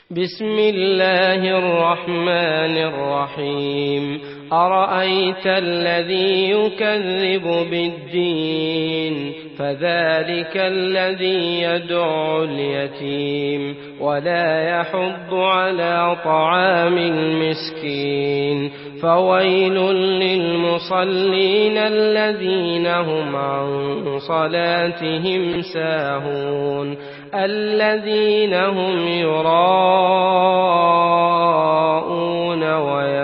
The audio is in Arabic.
بسم الله الرحمن الرحيم أرأيت الذي يكذب بالدين فذلك الذي يدعو اليتيم ولا يحض على طعام المسكين فويل للمصلين الذين هم عن صلاتهم ساهون الذين هم يراءون